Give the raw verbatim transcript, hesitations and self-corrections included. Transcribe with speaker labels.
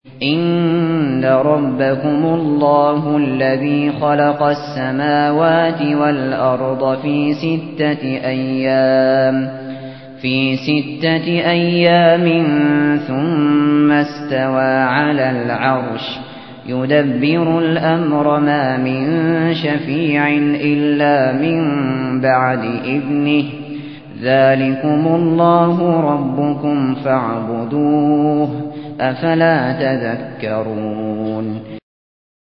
Speaker 1: إِنَّ رَبَّكُمُ اللَّهُ الَّذِي خَلَقَ السَّمَاوَاتِ وَالْأَرْضَ فِي سِتَّةِ أَيَّامٍ في ستة أيام ثُمَّ اسْتَوَى عَلَى الْعَرْشِ يُدَبِّرُ الْأَمْرَ مَا مِن شَفِيعٍ إِلَّا مِن بَعْدِ إِذْنِهِ ذَلِكُمُ اللَّهُ رَبُّكُمْ فَاعْبُدُوهُ أَفَلَا تَذَكَّرُونَ